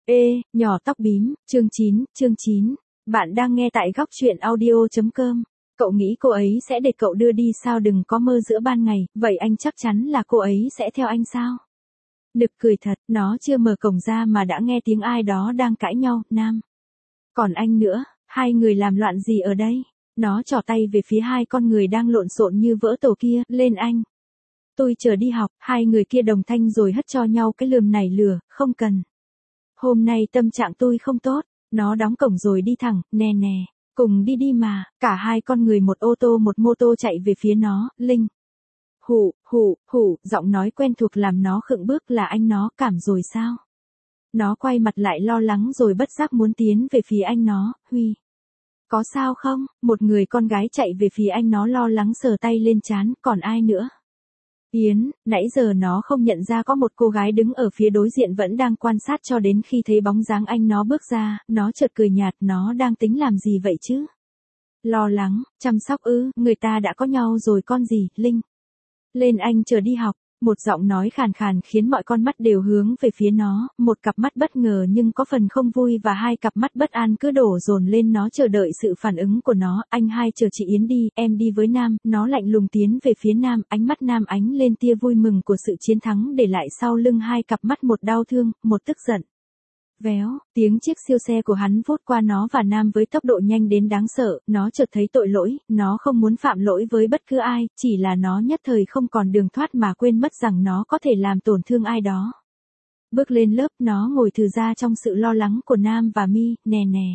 Nhỏ tóc bím, chương 9. Bạn đang nghe tại góc chuyện audio.com. Cậu nghĩ cô ấy sẽ để cậu đưa đi sao? Đừng có mơ giữa ban ngày, vậy anh chắc chắn là cô ấy sẽ theo anh sao? Nực cười thật, nó chưa mở cổng ra mà đã nghe tiếng ai đó đang cãi nhau, nam. Còn anh nữa, hai người làm loạn gì ở đây? Nó trỏ tay về phía hai con người đang lộn xộn như vỡ tổ kia, lên anh. Tôi chờ đi học, hai người kia đồng thanh rồi hất cho nhau cái lườm này lừa, không cần. Hôm nay tâm trạng tôi không tốt, nó đóng cổng rồi đi thẳng, nè, cùng đi đi mà, cả hai con người một ô tô một mô tô chạy về phía nó, Linh. Hủ, giọng nói quen thuộc làm nó khựng bước, là anh. Nó cảm rồi sao? Nó quay mặt lại lo lắng rồi bất giác muốn tiến về phía anh nó, Huy. Có sao không? Một người con gái chạy về phía anh, nó lo lắng sờ tay lên trán, còn ai nữa? Yến, nãy giờ nó không nhận ra có một cô gái đứng ở phía đối diện vẫn đang quan sát cho đến khi thấy bóng dáng anh nó bước ra, nó chợt cười nhạt, nó đang tính làm gì vậy chứ? Lo lắng, chăm sóc ư, người ta đã có nhau rồi con gì, Linh. Lên anh chờ đi học, một giọng nói khàn khàn khiến mọi con mắt đều hướng về phía nó, một cặp mắt bất ngờ nhưng có phần không vui và hai cặp mắt bất an cứ đổ dồn lên nó chờ đợi sự phản ứng của nó. Anh hai chờ chị Yến đi, em đi với Nam. Nó lạnh lùng tiến về phía Nam, ánh mắt Nam ánh lên tia vui mừng của sự chiến thắng, để lại sau lưng hai cặp mắt một đau thương, một tức giận. Véo, tiếng chiếc siêu xe của hắn vút qua nó và Nam với tốc độ nhanh đến đáng sợ, nó chợt thấy tội lỗi, nó không muốn phạm lỗi với bất cứ ai, chỉ là nó nhất thời không còn đường thoát mà quên mất rằng nó có thể làm tổn thương ai đó. Bước lên lớp, nó ngồi thừ ra trong sự lo lắng của Nam và Mi, nè.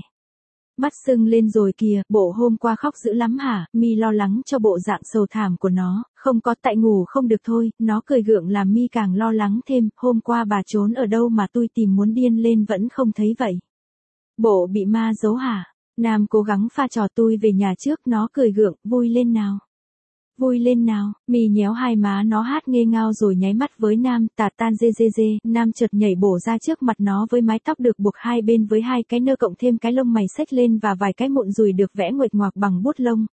Mắt sưng lên rồi kìa, bộ hôm qua khóc dữ lắm hả? Mi lo lắng cho bộ dạng sầu thảm của nó, không có, tại ngủ không được thôi, nó cười gượng làm Mi càng lo lắng thêm, hôm qua bà trốn ở đâu mà tôi tìm muốn điên lên vẫn không thấy vậy. Bộ bị ma giấu hả? Nam cố gắng pha trò, tôi về nhà trước, nó cười gượng, vui lên nào. Vui lên nào, Mi nhéo hai má nó hát nghê ngao rồi nháy mắt với Nam, tà tan dê. Nam chợt nhảy bổ ra trước mặt nó với mái tóc được buộc hai bên với hai cái nơ cộng thêm cái lông mày xếch lên và vài cái mụn dùi được vẽ nguệch ngoạc bằng bút lông,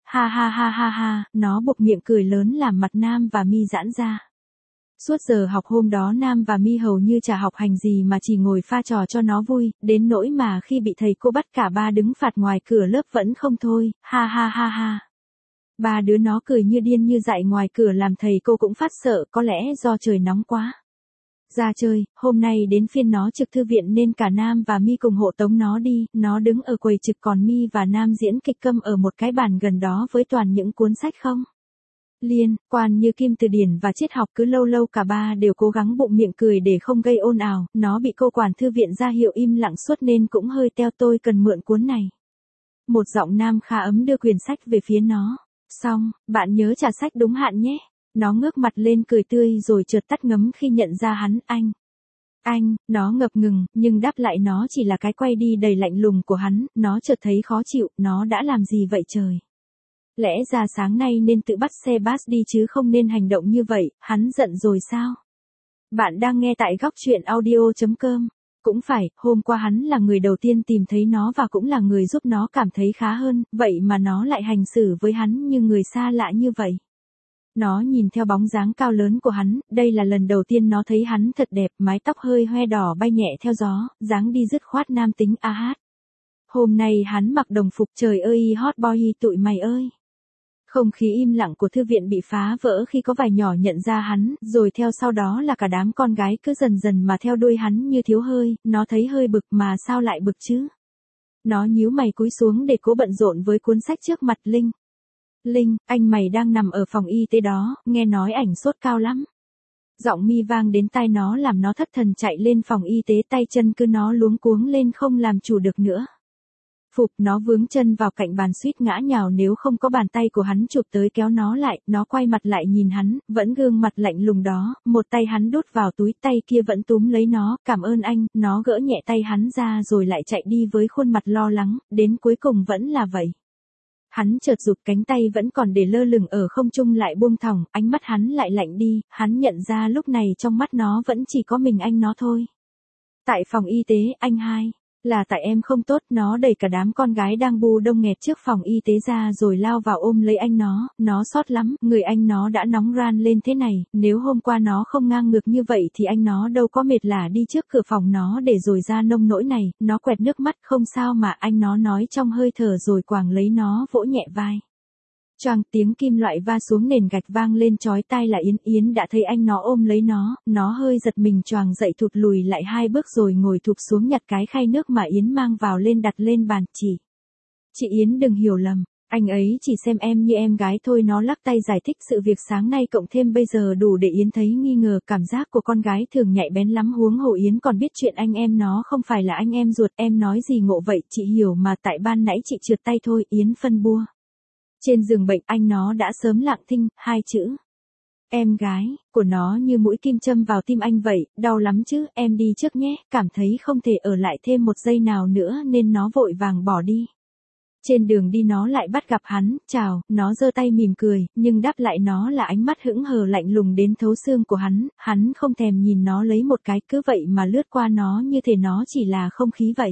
ha, nó buộc miệng cười lớn làm mặt Nam và Mi giãn ra. Suốt giờ học hôm đó Nam và Mi hầu như chả học hành gì mà chỉ ngồi pha trò cho nó vui, đến nỗi mà khi bị thầy cô bắt cả ba đứng phạt ngoài cửa lớp vẫn không thôi, ha. Ba đứa nó cười như điên như dại ngoài cửa làm thầy cô cũng phát sợ, có lẽ do trời nóng quá. Ra chơi, hôm nay đến phiên nó trực thư viện nên cả Nam và Mi cùng hộ tống nó đi, nó đứng ở quầy trực còn Mi và Nam diễn kịch câm ở một cái bàn gần đó với toàn những cuốn sách không liên quan như kim từ điển và triết học. Cứ lâu cả ba đều cố gắng bụng miệng cười để không gây ồn ào, nó bị cô quản thư viện ra hiệu im lặng suốt nên cũng hơi teo. Tôi cần mượn cuốn này. Một giọng Nam khá ấm đưa quyển sách về phía nó. Xong, bạn nhớ trả sách đúng hạn nhé. Nó ngước mặt lên cười tươi rồi chợt tắt ngấm khi nhận ra hắn, anh, nó ngập ngừng, nhưng đáp lại nó chỉ là cái quay đi đầy lạnh lùng của hắn. Nó chợt thấy khó chịu, nó đã làm gì vậy trời? Lẽ ra sáng nay nên tự bắt xe bus đi chứ không nên hành động như vậy, hắn giận rồi sao? Bạn đang nghe tại góc chuyện audio.com. Cũng phải, hôm qua hắn là người đầu tiên tìm thấy nó và cũng là người giúp nó cảm thấy khá hơn, vậy mà nó lại hành xử với hắn như người xa lạ như vậy. Nó nhìn theo bóng dáng cao lớn của hắn, đây là lần đầu tiên nó thấy hắn thật đẹp, mái tóc hơi hoe đỏ bay nhẹ theo gió, dáng đi dứt khoát nam tính hát. Hôm nay hắn mặc đồng phục, trời ơi hot boy tụi mày ơi. Không khí im lặng của thư viện bị phá vỡ khi có vài nhỏ nhận ra hắn, rồi theo sau đó là cả đám con gái cứ dần mà theo đuôi hắn như thiếu hơi. Nó thấy hơi bực, mà sao lại bực chứ? Nó nhíu mày cúi xuống để cố bận rộn với cuốn sách trước mặt. Linh, anh mày đang nằm ở phòng y tế đó, nghe nói ảnh sốt cao lắm. Giọng Mi vang đến tai nó làm nó thất thần chạy lên phòng y tế, tay chân cứ nó luống cuống lên không làm chủ được nữa. Phục, nó vướng chân vào cạnh bàn suýt ngã nhào nếu không có bàn tay của hắn chụp tới kéo nó lại. Nó quay mặt lại nhìn hắn, vẫn gương mặt lạnh lùng đó, một tay hắn đút vào túi, tay kia vẫn túm lấy nó. Cảm ơn anh. Nó gỡ nhẹ tay hắn ra rồi lại chạy đi với khuôn mặt lo lắng, đến cuối cùng vẫn là vậy. Hắn chợt rụt cánh tay vẫn còn để lơ lửng ở không trung lại buông thõng, ánh mắt hắn lại lạnh đi. Hắn nhận ra lúc này trong mắt nó vẫn chỉ có mình anh nó thôi. Tại phòng y tế, anh hai. Là tại em không tốt, nó đẩy cả đám con gái đang bu đông nghẹt trước phòng y tế ra rồi lao vào ôm lấy anh nó sót lắm, người anh nó đã nóng ran lên thế này, nếu hôm qua nó không ngang ngược như vậy thì anh nó đâu có mệt lả đi trước cửa phòng nó để rồi ra nông nỗi này, nó quẹt nước mắt không sao mà anh nó nói trong hơi thở rồi quàng lấy nó vỗ nhẹ vai. Choang tiếng kim loại va xuống nền gạch vang lên chói tai là Yến đã thấy anh nó ôm lấy nó hơi giật mình choàng dậy thụt lùi lại 2 bước rồi ngồi thụp xuống nhặt cái khay nước mà Yến mang vào lên đặt lên bàn Chị Yến đừng hiểu lầm, anh ấy chỉ xem em như em gái thôi nó lắc tay giải thích sự việc sáng nay cộng thêm bây giờ đủ để Yến thấy nghi ngờ cảm giác của con gái thường nhạy bén lắm huống hồ Yến còn biết chuyện anh em nó không phải là anh em ruột em nói gì ngộ vậy chị hiểu mà tại ban nãy chị trượt tay thôi Yến phân bua. Trên giường bệnh anh nó đã sớm lặng thinh, 2 chữ. Em gái, của nó như mũi kim châm vào tim anh vậy, đau lắm chứ, em đi trước nhé, cảm thấy không thể ở lại thêm 1 giây nào nữa nên nó vội vàng bỏ đi. Trên đường đi nó lại bắt gặp hắn, chào, nó giơ tay mỉm cười, nhưng đáp lại nó là ánh mắt hững hờ lạnh lùng đến thấu xương của hắn không thèm nhìn nó lấy một cái cứ vậy mà lướt qua nó như thể nó chỉ là không khí vậy.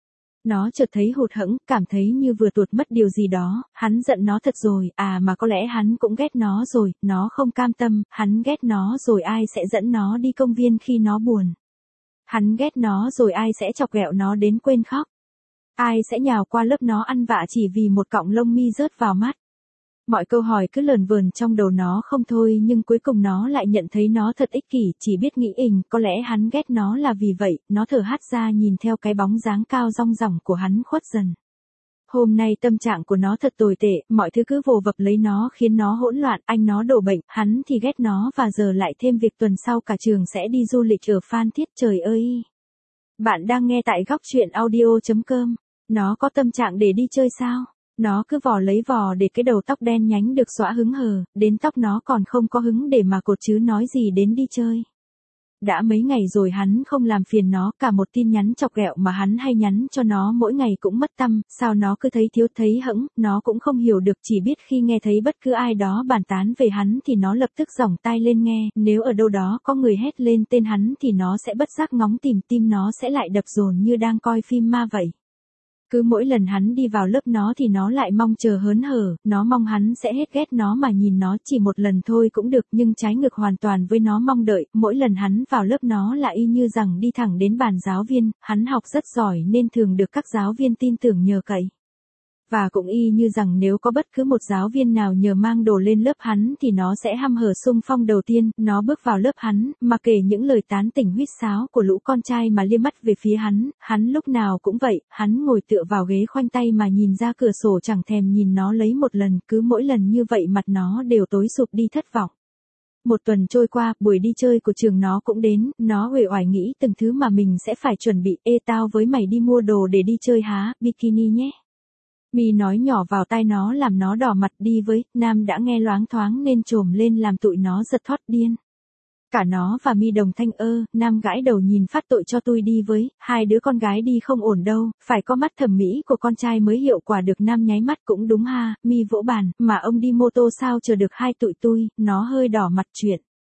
Nó chợt thấy hụt hẫng, cảm thấy như vừa tuột mất điều gì đó, hắn giận nó thật rồi, mà có lẽ hắn cũng ghét nó rồi, nó không cam tâm, hắn ghét nó rồi ai sẽ dẫn nó đi công viên khi nó buồn. Hắn ghét nó rồi ai sẽ chọc ghẹo nó đến quên khóc. Ai sẽ nhào qua lớp nó ăn vạ chỉ vì một cọng lông mi rớt vào mắt. Mọi câu hỏi cứ lờn vờn trong đầu nó không thôi nhưng cuối cùng nó lại nhận thấy nó thật ích kỷ, chỉ biết nghĩ có lẽ hắn ghét nó là vì vậy, nó thở hắt ra nhìn theo cái bóng dáng cao dong dỏng của hắn khuất dần. Hôm nay tâm trạng của nó thật tồi tệ, mọi thứ cứ vồ vập lấy nó khiến nó hỗn loạn, anh nó đổ bệnh, hắn thì ghét nó và giờ lại thêm việc tuần sau cả trường sẽ đi du lịch ở Phan Thiết trời ơi. Bạn đang nghe tại góc truyện audio.com, nó có tâm trạng để đi chơi sao? Nó cứ vò để cái đầu tóc đen nhánh được xõa hứng hờ, đến tóc nó còn không có hứng để mà cột chứ nói gì đến đi chơi. Đã mấy ngày rồi hắn không làm phiền nó, cả một tin nhắn chọc ghẹo mà hắn hay nhắn cho nó mỗi ngày cũng mất tăm, sao nó cứ thấy thiếu thấy hẫng, nó cũng không hiểu được chỉ biết khi nghe thấy bất cứ ai đó bàn tán về hắn thì nó lập tức giỏng tai lên nghe, nếu ở đâu đó có người hét lên tên hắn thì nó sẽ bất giác ngóng tìm tim nó sẽ lại đập dồn như đang coi phim ma vậy. Cứ mỗi lần hắn đi vào lớp nó thì nó lại mong chờ hớn hở, nó mong hắn sẽ hết ghét nó mà nhìn nó chỉ một lần thôi cũng được nhưng trái ngược hoàn toàn với nó mong đợi, mỗi lần hắn vào lớp nó là y như rằng đi thẳng đến bàn giáo viên, hắn học rất giỏi nên thường được các giáo viên tin tưởng nhờ cậy. Và cũng y như rằng nếu có bất cứ một giáo viên nào nhờ mang đồ lên lớp hắn thì nó sẽ hăm hở xung phong đầu tiên, nó bước vào lớp hắn, mà kể những lời tán tỉnh huýt sáo của lũ con trai mà liếc mắt về phía hắn lúc nào cũng vậy, hắn ngồi tựa vào ghế khoanh tay mà nhìn ra cửa sổ chẳng thèm nhìn nó lấy một lần, cứ mỗi lần như vậy mặt nó đều tối sụp đi thất vọng. Một tuần trôi qua, buổi đi chơi của trường nó cũng đến, nó uể oải nghĩ từng thứ mà mình sẽ phải chuẩn bị, tao với mày đi mua đồ để đi chơi há, bikini nhé. Mi nói nhỏ vào tai nó làm nó đỏ mặt đi với, Nam đã nghe loáng thoáng nên trồm lên làm tụi nó giật thót điên. Cả nó và Mi đồng thanh Nam gãi đầu nhìn phát tội cho tôi đi với, 2 đứa con gái đi không ổn đâu, phải có mắt thẩm mỹ của con trai mới hiệu quả được. Nam nháy mắt cũng đúng ha, Mi vỗ bàn, mà ông đi mô tô sao chờ được 2 tụi tôi, nó hơi đỏ mặt chuyện.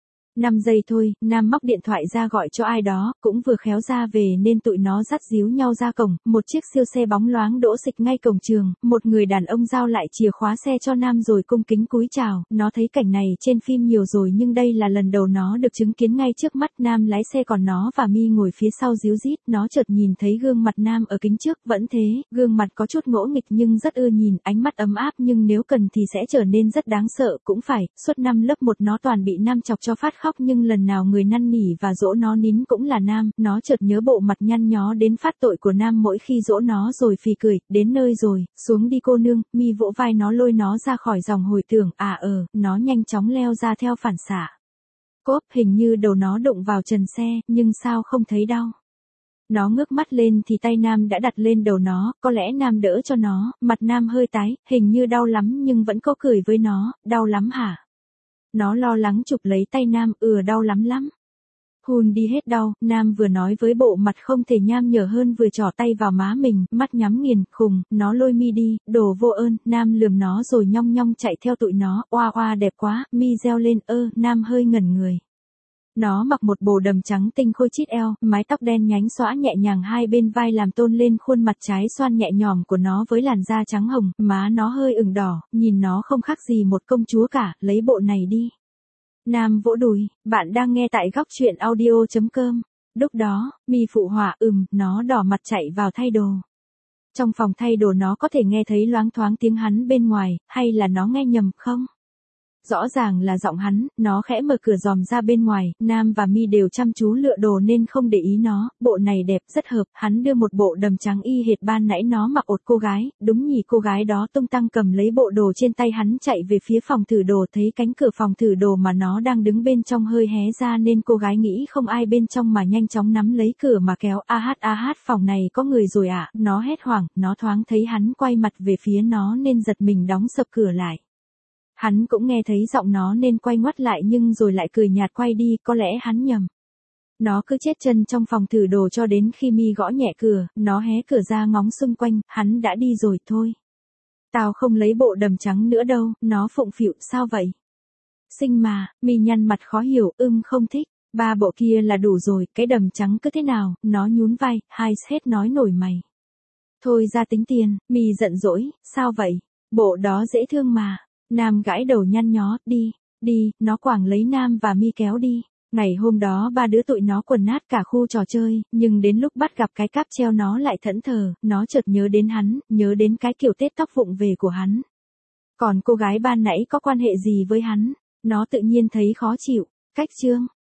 5 giây thôi, Nam móc điện thoại ra gọi cho ai đó, cũng vừa khéo ra về nên tụi nó dắt díu nhau ra cổng, một chiếc siêu xe bóng loáng đỗ xịch ngay cổng trường, một người đàn ông giao lại chìa khóa xe cho Nam rồi cung kính cúi chào, nó thấy cảnh này trên phim nhiều rồi nhưng đây là lần đầu nó được chứng kiến ngay trước mắt. Nam lái xe còn nó và Mi ngồi phía sau díu dít, nó chợt nhìn thấy gương mặt Nam ở kính trước, vẫn thế, gương mặt có chút ngỗ nghịch nhưng rất ưa nhìn, ánh mắt ấm áp nhưng nếu cần thì sẽ trở nên rất đáng sợ, cũng phải, suốt năm lớp 1 nó toàn bị Nam chọc cho phát khóc nhưng lần nào người năn nỉ và dỗ nó nín cũng là Nam, nó chợt nhớ bộ mặt nhăn nhó đến phát tội của Nam mỗi khi dỗ nó rồi phì cười, đến nơi rồi, xuống đi cô nương, Mi vỗ vai nó lôi nó ra khỏi dòng hồi tưởng, nó nhanh chóng leo ra theo phản xạ. Cốp, hình như đầu nó đụng vào trần xe, nhưng sao không thấy đau. Nó ngước mắt lên thì tay Nam đã đặt lên đầu nó, có lẽ Nam đỡ cho nó, mặt Nam hơi tái, hình như đau lắm nhưng vẫn có cười với nó, đau lắm hả? Nó lo lắng chụp lấy tay Nam, đau lắm. Hun đi hết đau, Nam vừa nói với bộ mặt không thể nham nhở hơn vừa trỏ tay vào má mình, mắt nhắm nghiền, khùng, nó lôi Mi đi, đồ vô ơn, Nam lườm nó rồi nhong nhong chạy theo tụi nó, oa oa đẹp quá, Mi reo lên, Nam hơi ngẩn người. Nó mặc một bộ đầm trắng tinh khôi chít eo, mái tóc đen nhánh xõa nhẹ nhàng hai bên vai làm tôn lên khuôn mặt trái xoan nhẹ nhòm của nó với làn da trắng hồng, má nó hơi ửng đỏ, nhìn nó không khác gì một công chúa cả, lấy bộ này đi. Nam vỗ đùi, bạn đang nghe tại góc truyện audio.com. Lúc đó, Mi phụ họa nó đỏ mặt chạy vào thay đồ. Trong phòng thay đồ nó có thể nghe thấy loáng thoáng tiếng hắn bên ngoài, hay là nó nghe nhầm không? Rõ ràng là giọng hắn, nó khẽ mở cửa giòm ra bên ngoài, Nam và Mi đều chăm chú lựa đồ nên không để ý nó, bộ này đẹp rất hợp, hắn đưa một bộ đầm trắng y hệt ban nãy nó mặc ột cô gái, đúng nhỉ cô gái đó tung tăng cầm lấy bộ đồ trên tay hắn chạy về phía phòng thử đồ thấy cánh cửa phòng thử đồ mà nó đang đứng bên trong hơi hé ra nên cô gái nghĩ không ai bên trong mà nhanh chóng nắm lấy cửa mà kéo phòng này có người rồi ạ, nó hét hoảng, nó thoáng thấy hắn quay mặt về phía nó nên giật mình đóng sập cửa lại. Hắn cũng nghe thấy giọng nó nên quay ngoắt lại nhưng rồi lại cười nhạt quay đi, có lẽ hắn nhầm. Nó cứ chết chân trong phòng thử đồ cho đến khi Mi gõ nhẹ cửa, nó hé cửa ra ngóng xung quanh, hắn đã đi rồi thôi. Tao không lấy bộ đầm trắng nữa đâu, nó phụng phịu, sao vậy? Xinh mà, Mi nhăn mặt khó hiểu, không thích, 3 bộ kia là đủ rồi, cái đầm trắng cứ thế nào, nó nhún vai, hai hết nói nổi mày. Thôi ra tính tiền, Mi giận dỗi, sao vậy? Bộ đó dễ thương mà. Nam gãi đầu nhăn nhó, đi, nó quảng lấy Nam và Mi kéo đi. Ngày hôm đó 3 đứa tụi nó quần nát cả khu trò chơi, nhưng đến lúc bắt gặp cái cáp treo nó lại thẫn thờ, nó chợt nhớ đến hắn, nhớ đến cái kiểu tết tóc vụng về của hắn. Còn cô gái ban nãy có quan hệ gì với hắn, nó tự nhiên thấy khó chịu, cách chương.